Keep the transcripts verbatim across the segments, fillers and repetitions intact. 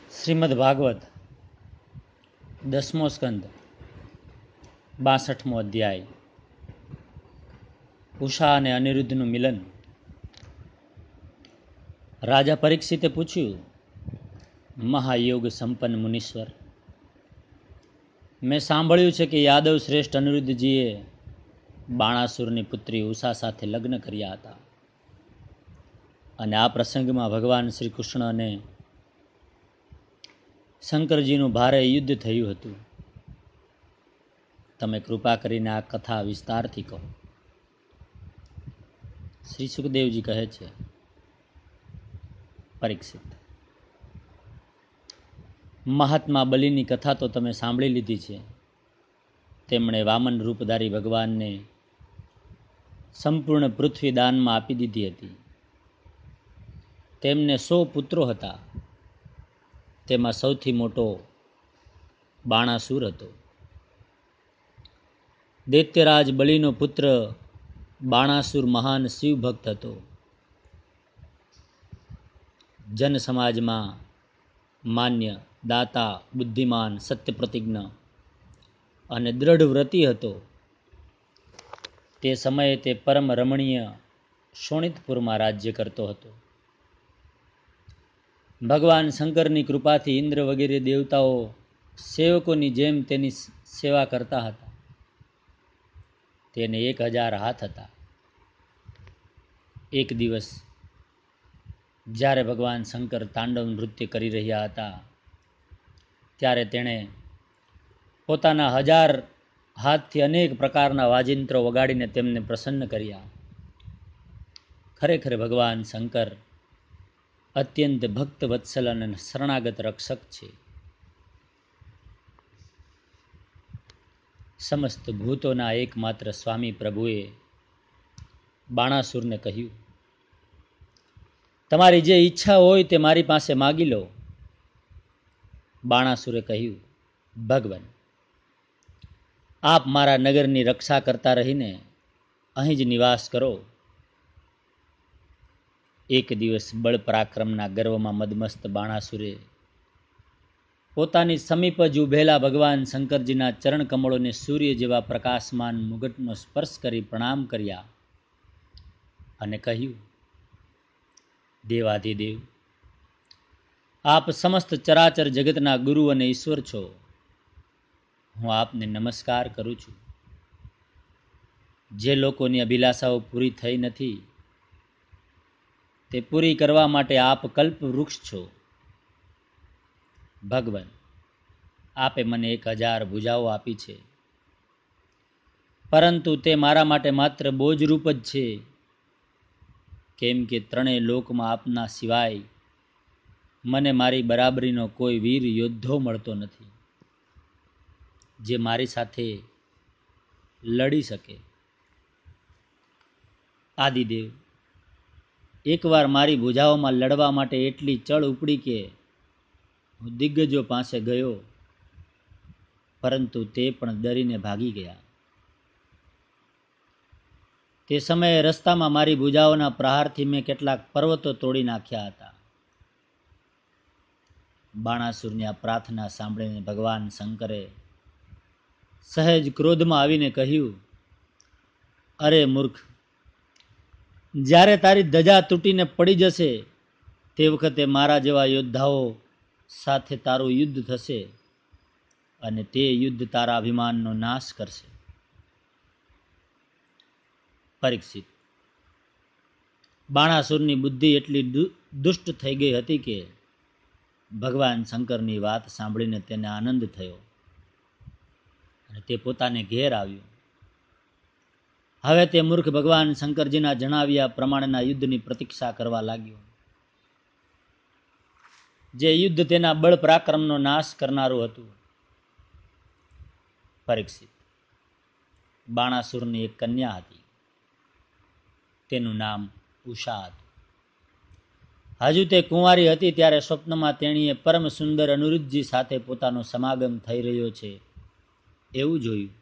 શ્રીમદ ભાગવત દસમો સ્કંદ બાસઠમો અધ્યાય. ઉષા અને અનિરુદ્ધનું મિલન. રાજા પરીક્ષિતે પૂછ્યું, મહાયોગ સંપન્ન મુનીશ્વર, મેં સાંભળ્યું છે કે યાદવ શ્રેષ્ઠ અનિરુદ્ધજીએ બાણાસુરની પુત્રી ઉષા સાથે લગ્ન કર્યા હતા અને આ પ્રસંગમાં ભગવાન શ્રી કૃષ્ણ અને શંકરજીનું ભારે યુદ્ધ થયું હતું. તમે કૃપા કરીને આ કથા વિસ્તારથી કહો. શ્રી સુખદેવજી કહે છે, પરીક્ષિત, મહાત્મા બલિની કથા તો તમે સાંભળી લીધી છે. તેમણે વામન રૂપધારી ભગવાનને સંપૂર્ણ પૃથ્વી દાનમાં આપી દીધી હતી. તેમને સો પુત્રો હતા. તેમાં સૌથી મોટો બાણાસુર હતો. દૈત્યરાજ બલિનો પુત્ર બાણાસુર મહાન શિવ ભક્ત હતો. જન સમાજમાં માન્ય, દાતા, બુદ્ધિમાન, સત્ય પ્રતિજ્ઞ અને દ્રઢ વ્રતી હતો. તે સમયે તે પરમ રમણીય શોણિતપુરમાં રાજ્ય કરતો હતો. ભગવાન શંકરની કૃપાથી ઇન્દ્ર વગેરે દેવતાઓ સેવકોની જેમ તેની સેવા કરતા હતા. તેને એક હજાર હાથ હતા. એક દિવસ જ્યારે ભગવાન શંકર તાંડવ નૃત્ય કરી રહ્યા હતા, ત્યારે તેણે પોતાના હજાર હાથથી અનેક પ્રકારના વાજિંત્રો વગાડીને તેમને પ્રસન્ન કર્યા. ખરેખર ભગવાન શંકર અત્યંત ભક્ત વત્સલ અને શરણાગત રક્ષક છે. સમસ્ત ભૂતોના એકમાત્ર સ્વામી પ્રભુએ બાણાસુરને કહ્યું, તમારી જે ઈચ્છા હોય તે મારી પાસે માગી લો. બાણાસુરે કહ્યું, ભગવાન, આપ મારા નગરની રક્ષા કરતા રહીને અહીં જ નિવાસ કરો. એક દિવસ બળ પરાક્રમના ગર્વમાં મદમસ્ત બાણાસુરે પોતાની સમીપ જ ઉભેલા ભગવાન શંકરજીના ચરણ કમળોને સૂર્ય જેવા પ્રકાશમાન મુગટનો સ્પર્શ કરી પ્રણામ કર્યા અને કહ્યું, દેવાધિદેવ, આપ સમસ્ત ચરાચર જગતના ગુરુ અને ઈશ્વર છો. હું આપને નમસ્કાર કરું છું. જે લોકોની અભિલાષાઓ પૂરી થઈ નથી, તે પૂરી કરવા માટે આપ કલ્પ વૃક્ષ છો. ભગવાન, આપે મને એક હજાર ભુજાઓ આપી છે, પરંતુ તે મારા માટે માત્ર બોજરૂપ જ છે, કેમ કે ત્રણેય લોકમાં આપના સિવાય મને મારી બરાબરીનો કોઈ વીર યોદ્ધો મળતો નથી, જે મારી સાથે લડી શકે. આદિદેવ, એકવાર મારી ભુજાઓમાં લડવા માટે એટલી ચળ ઉપડી કે હું દિગ્ગજો પાસે ગયો, પરંતુ તે પણ ડરીને ભાગી ગયા. તે સમયે રસ્તામાં મારી ભુજાઓના પ્રહારથી મેં કેટલાક પર્વતો તોડી નાખ્યા હતા. બાણાસુરની આ પ્રાર્થના સાંભળીને ભગવાન શંકરે સહેજ ક્રોધમાં આવીને કહ્યું, અરે મૂર્ખ, જ્યારે તારી ધજા તૂટીને પડી જશે તે વખતે મારા જેવા યોદ્ધાઓ સાથે તારું યુદ્ધ થશે અને તે યુદ્ધ તારા અભિમાનનો નાશ કરશે. પરીક્ષિત, બાણાસુરની બુદ્ધિ એટલી દુષ્ટ થઈ ગઈ હતી કે ભગવાન શંકરની વાત સાંભળીને તેને આનંદ થયો અને તે પોતાને ઘેર આવ્યો. હવે તે મૂર્ખ ભગવાન શંકરજીના જણાવ્યા પ્રમાણેના યુદ્ધની પ્રતીક્ષા કરવા લાગ્યો, જે યુદ્ધ તેના બળ પરાક્રમનો નાશ કરનારું હતું. પરીક્ષિત, બાણાસુરની એક કન્યા હતી. તેનું નામ ઉષા હતું. હજુ તે કુંવારી હતી ત્યારે સ્વપ્નમાં તેણીએ પરમ સુંદર અનિરુદ્ધજી સાથે પોતાનો સમાગમ થઈ રહ્યો છે એવું જોયું.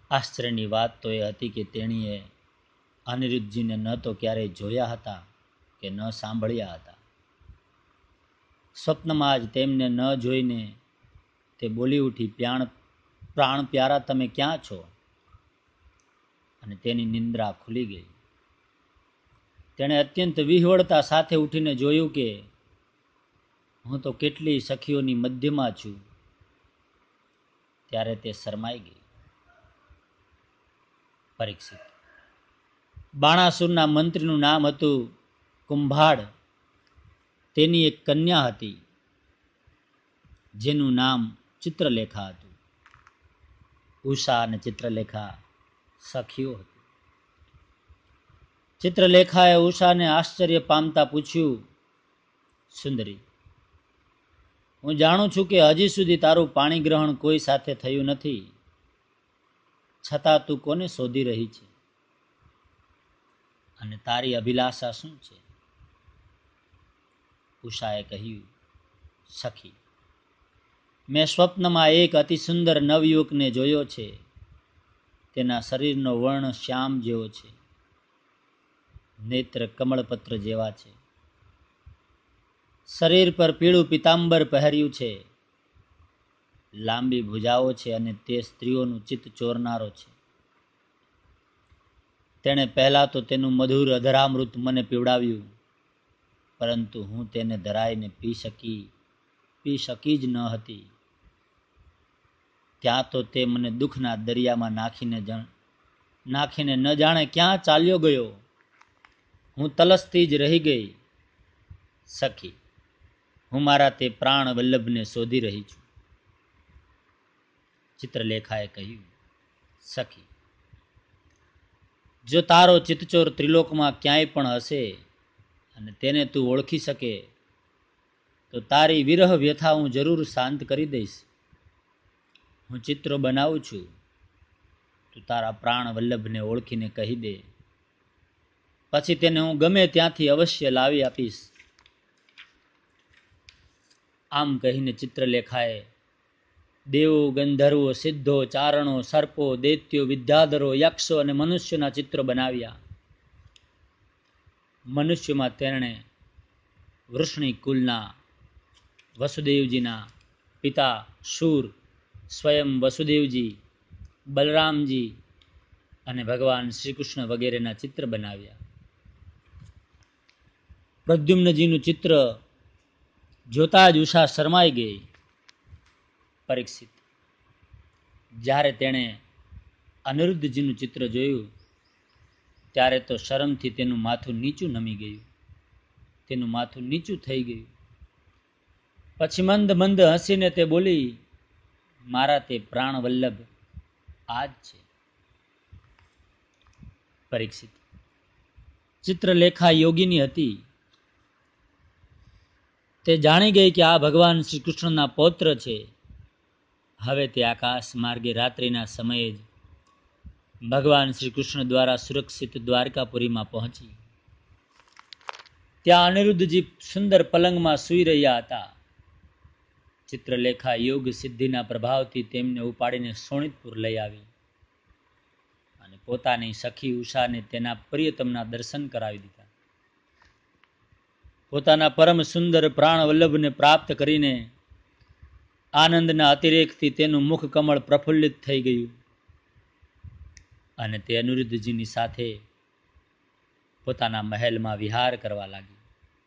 આશ્ચર્યની વાત તો એ હતી કે તેણીએ અનિરુદ્ધજીને ન તો ક્યારેય જોયા હતા કે ન સાંભળ્યા હતા. સ્વપ્નમાં જ તેમને ન જોઈને તે બોલી ઉઠી, પ્રાણ પ્રાણ પ્યારા તમે ક્યાં છો? અને તેની નિંદ્રા ખુલી ગઈ. તેણે અત્યંત વિહવળતા સાથે ઉઠીને જોયું કે હું તો કેટલી સખીઓની મધ્યમાં છું. ત્યારે તે શરમાઈ ગઈ. પરીક્ષિત. બાણાસુરના મંત્રીનું નામ હતું કુંભાડ. તેની એક કન્યા હતી જેનું નામ ચિત્રલેખા હતું. ઉષા અને ચિત્રલેખા સખીઓ હતી. ચિત્રલેખાએ ઉષાને આશ્ચર્ય પામતા પૂછ્યું, સુંદરી, હું જાણું છું કે હજી સુધી તારું પાણી ગ્રહણ કોઈ સાથે થયું નથી, છતાં તું કોને શોધી રહી છે અને તારી અભિલાષા શું છે? ઉષાએ કહ્યું, સખી, મેં સ્વપ્નમાં એક અતિ સુંદર નવયુવકને જોયો છે. તેના શરીરનો વર્ણ શ્યામ જેવો છે, નેત્ર કમળપત્ર જેવા છે, શરીર પર પીળું પિતાંબર પહેર્યું છે, લાંબી ભુજાઓ છે અને તે સ્ત્રીઓનું ચિત્ત ચોરનારો છે. તેણે પહેલા તો તેનું મધુર અધરામૃત મને પીવડાવ્યું, પરંતુ હું તેને ધરાઈને પી શકી પી શકી જ ન હતી. ત્યાં તો તે મને દુઃખના દરિયામાં નાખીને નાખીને ન જાણે ક્યાં ચાલ્યો ગયો. હું તલસતી જ રહી ગઈ. સખી, હું મારા તે પ્રાણ વલ્લભને શોધી રહી છું. ચિત્રલેખાએ કહ્યું, સખી, જો તારો ચિત્તચોર ત્રિલોકમાં ક્યાંય પણ હશે અને તેને તું ઓળખી શકે તો તારી વિરહ વ્યથા હું જરૂર શાંત કરી દઈશ. હું ચિત્રો બનાવું છું, તું તારા પ્રાણ વલ્લભને ઓળખીને કહી દે, પછી તેને હું ગમે ત્યાંથી અવશ્ય લાવી આપીશ. આમ કહીને ચિત્રલેખાએ દેવો, ગંધર્વો, સિદ્ધો, ચારણો, સર્પો, દૈત્યો, વિદ્યાધરો, યક્ષો અને મનુષ્યોના ચિત્રો બનાવ્યા. મનુષ્યોમાં તેણે વૃષ્ણિ કુલના વસુદેવજીના પિતા શૂર, સ્વયં વસુદેવજી, બલરામજી અને ભગવાન શ્રી કૃષ્ણ વગેરેના ચિત્ર બનાવ્યા. પ્રદ્યુમ્નજીનું ચિત્ર જોતા જ ઉષા શરમાઈ ગઈ. પરીક્ષિત. જ્યારે તેણે અનિરુદ્ધજીનું ચિત્ર જોયું ત્યારે તો શરમથી તેનું માથું નીચું નમી ગયું, તેનું માથું નીચું થઈ ગયું. પછી મંદ મંદ હસીને તે બોલી, મારા તે પ્રાણ વલ્લભ આ જ છે. પરીક્ષિત. ચિત્રલેખા યોગીની હતી. તે જાણી ગઈ કે આ ભગવાન શ્રી કૃષ્ણના પૌત્ર છે. હવે તે આકાશ માર્ગે રાત્રિના સમયે જ ભગવાન શ્રી કૃષ્ણ દ્વારા સુરક્ષિત દ્વારકાપુરીમાં પહોંચી. ત્યાં અનિરુદ્ધજી સુંદર પલંગમાં સૂઈ રહ્યા હતા. ચિત્રલેખા યોગ સિદ્ધિના પ્રભાવથી તેમને ઉપાડીને શોણિતપુર લઈ આવી અને પોતાની સખી ઉષાને તેના પ્રિયતમના દર્શન કરાવી દીધા. પોતાના પરમ સુંદર પ્રાણ વલ્લભને પ્રાપ્ત કરીને આનંદના અતિરેકથી તેનું મુખ કમળ પ્રફુલ્લિત થઈ ગયું અને તે અનિરુદ્ધજીની સાથે પોતાના મહેલમાં વિહાર કરવા લાગી.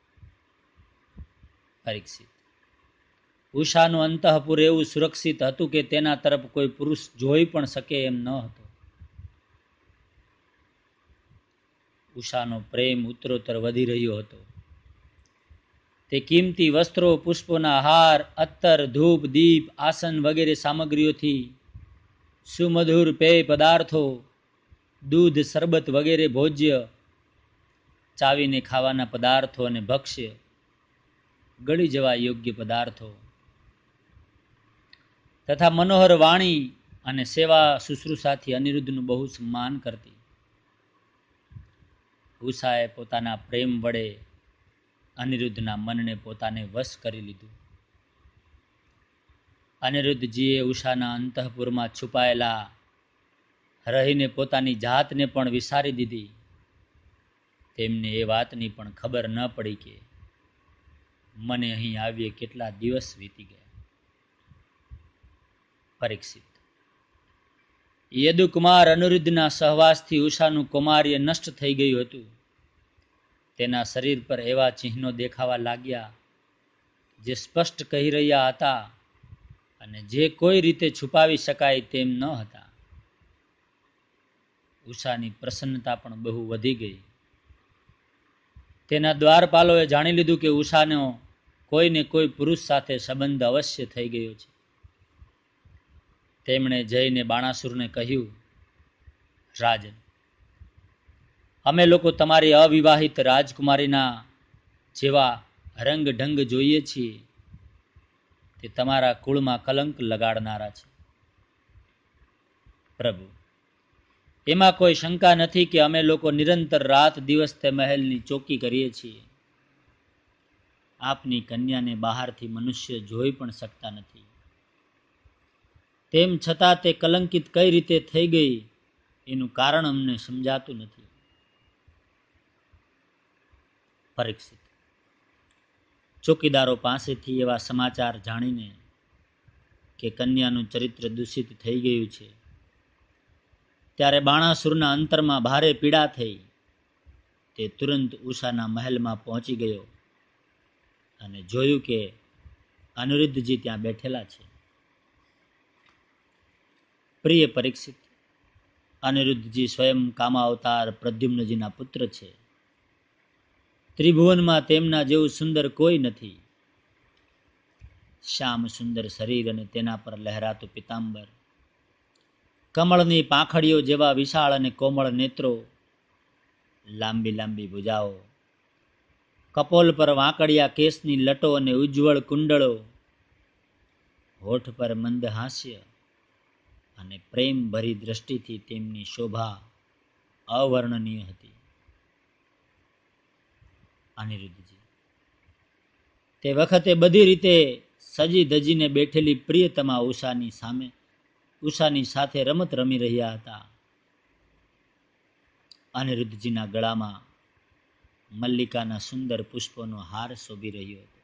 પરીક્ષિત. ઉષાનું અંતઃપુર એવું સુરક્ષિત હતું કે તેના તરફ કોઈ પુરુષ જોઈ પણ શકે એમ ન હતો. ઉષાનો પ્રેમ ઉત્તરોત્તર વધી રહ્યો હતો. તે કિંમતી વસ્ત્રો, પુષ્પોના હાર, અત્તર, ધૂપ, દીપ, આસન વગેરે સામગ્રીઓથી સુમધુર પેય પદાર્થો, દૂધ, શરબત વગેરે ભોજ્ય, ચાવીને ખાવાના પદાર્થો અને ભક્ષ્ય, ગળી જવા યોગ્ય પદાર્થો તથા મનોહર વાણી અને સેવા શુશ્રૂષાથી અનિરુદ્ધનું બહુ સન્માન કરતી. ઉષાએ પોતાના પ્રેમ વડે અનિરુદ્ધના મનને પોતાને વશ કરી લીધું. અનિરુદ્ધજીએ ઉષાના અંતઃપુરમાં છુપાયેલા રહીને પોતાની જાતને પણ વિસારી દીધી તેમને એ વાતની પણ ખબર ન પડી કે મને અહીં આવીએ કેટલા દિવસ વીતી ગયા. પરીક્ષિત. યદુકુમાર અનિરુદ્ધના સહવાસથી ઉષાનું કૌમાર્ય નષ્ટ થઈ ગયું હતું. તેના શરીર પર એવા ચિહ્નો દેખાવા લાગ્યા જે સ્પષ્ટ કહી રહ્યા હતા અને જે કોઈ રીતે છુપાવી શકાય તેમ ન હતા. ઉષાની પ્રસન્નતા પણ બહુ વધી ગઈ. તેના દ્વારપાલોએ જાણી લીધું કે ઉષાનો કોઈને કોઈ પુરુષ સાથે સંબંધ અવશ્ય થઈ ગયો છે. તેમણે જઈને બાણાસુરને કહ્યું, રાજન, અમે લોકો તમારી અવિવાહિત રાજકુમારીના જેવા રંગ ઢંગ જોઈએ છીએ તે તમારા કુળમાં કલંક લગાડનારા છે. પ્રભુ, એમાં કોઈ શંકા નથી કે અમે લોકો નિરંતર રાત દિવસ તે મહેલની ચોકી કરીએ છીએ. આપની કન્યાને બહારથી મનુષ્ય જોઈ પણ શકતા નથી. તેમ છતાં તે કલંકિત કઈ રીતે થઈ ગઈ એનું કારણ અમને સમજાતું નથી. પરીક્ષિત. ચોકીદારો પાસેથી એવા સમાચાર જાણીને કે કન્યાનું ચરિત્ર દૂષિત થઈ ગયું છે ત્યારે બાણાસુરના અંતરમાં ભારે પીડા થઈ. તે તુરંત ઉષાના મહેલમાં પહોંચી ગયો અને જોયું કે અનિરુદ્ધજી ત્યાં બેઠેલા છે. પ્રિય પરીક્ષિત, અનિરુદ્ધજી સ્વયં કામા અવતાર પ્રદ્યુમ્નજીના પુત્ર છે. ત્રિભુવનમાં તેમના જેવું સુંદર કોઈ નથી. શ્યામ સુંદર શરીર અને તેના પર લહેરાતું પિતાંબર, કમળની પાંખડીઓ જેવા વિશાળ અને કોમળ નેત્રો, લાંબી લાંબી ભુજાઓ, કપોલ પર વાંકડિયા કેસની લટો અને ઉજ્જવળ કુંડળો, હોઠ પર મંદ હાસ્ય અને પ્રેમ ભરી દ્રષ્ટિથી તેમની શોભા અવર્ણનીય હતી. અનિરુદ્ધજી તે વખતે બધી રીતે સજી ધજીને બેઠેલી પ્રિયતમા ઉષાની સામે ઉષાની સાથે રમત રમી રહ્યા હતા. અનિરુદ્ધજીના ગળામાં મલ્લિકાના સુંદર પુષ્પોનો હાર શોભી રહ્યો હતો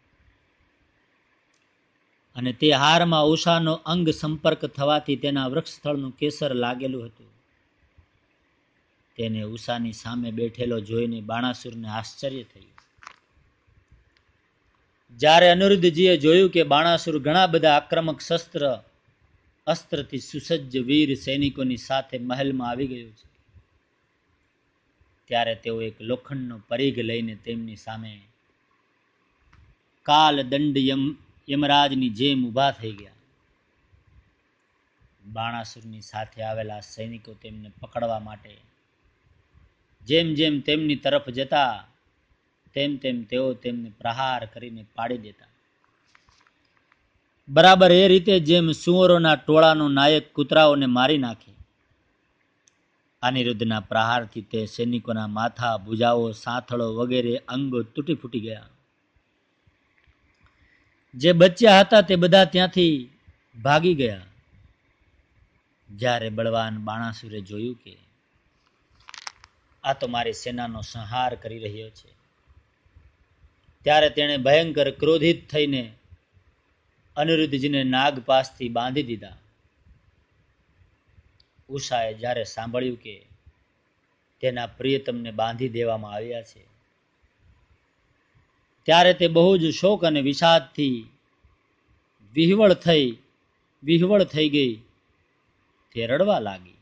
અને તે હારમાં ઉષાનો અંગ સંપર્ક થવાથી તેના વૃક્ષસ્થળનું કેસર લાગેલું હતું. તેને ઉષાની સામે બેઠેલો જોઈને બાણાસુરને આશ્ચર્ય થયું. જ્યારે અનિરુદ્ધજીએ જોયું કે બાણાસુર ઘણા બધા આક્રમક શસ્ત્ર અસ્ત્રથી સુસજ્જ વીર સૈનિકોની સાથે મહેલમાં આવી ગયો છે, ત્યારે તેઓ એક લોખંડનો પરીઘ લઈને તેમની સામે કાલ દંડ યમ યમરાજની જેમ ઊભા થઈ ગયા. બાણાસુરની સાથે આવેલા સૈનિકો તેમને પકડવા માટે જેમ જેમ તેમની તરફ જતા તેમ તેમ તેઓ તેમને પ્રહાર કરીને પાડી દેતા. બરાબર એ રીતે જેમ સુવરોના ટોળાનો નાયક કૂતરાઓને મારી નાખે. અનિરુદ્ધના પ્રહારથી તે સૈનિકોના માથા, ભુજાઓ, સાથળો વગેરે અંગો તૂટી ફૂટી ગયા. જે બચ્યા હતા તે બધા ત્યાંથી ભાગી ગયા. જ્યારે બળવાન બાણાસુરે જોયું કે આ તો મારી સેનાનો સંહાર કરી રહ્યો છે, ત્યારે તેણે ભયંકર ક્રોધિત થઈને અનિરુદ્ધજીને નાગપાસથી બાંધી દીધા. ઉષાએ જ્યારે સાંભળ્યું કે તેના પ્રિયતમને બાંધી દેવામાં આવ્યા છે, ત્યારે તે બહુ જ શોક અને વિષાદથી વિહવળ થઈ વિહવળ થઈ ગઈ. તે રડવા લાગી.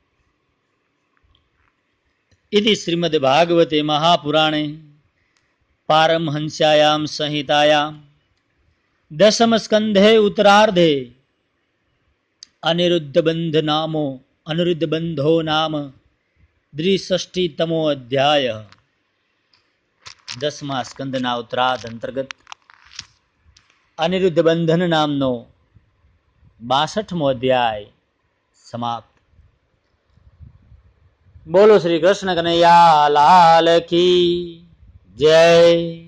ઇતિ શ્રીમદ ભાગવતે મહાપુરાણે પારમહંસ્યાયામ સંહિતાયામ દશમ સ્કંધે ઉત્તરાર્ધે અનિરુદ્ધ બંધ નામો અનિરુદ્ધ બંધો નામ દ્વિષષ્ટિતમો અધ્યાય. દસમા સ્કંદના ઉત્તરાર્ધ અંતર્ગત અનિરુદ્ધ બંધન નામનો બાસઠમો અધ્યાય સમાપ્ત. બોલો શ્રી કૃષ્ણ કનૈયા લાલ કી જય.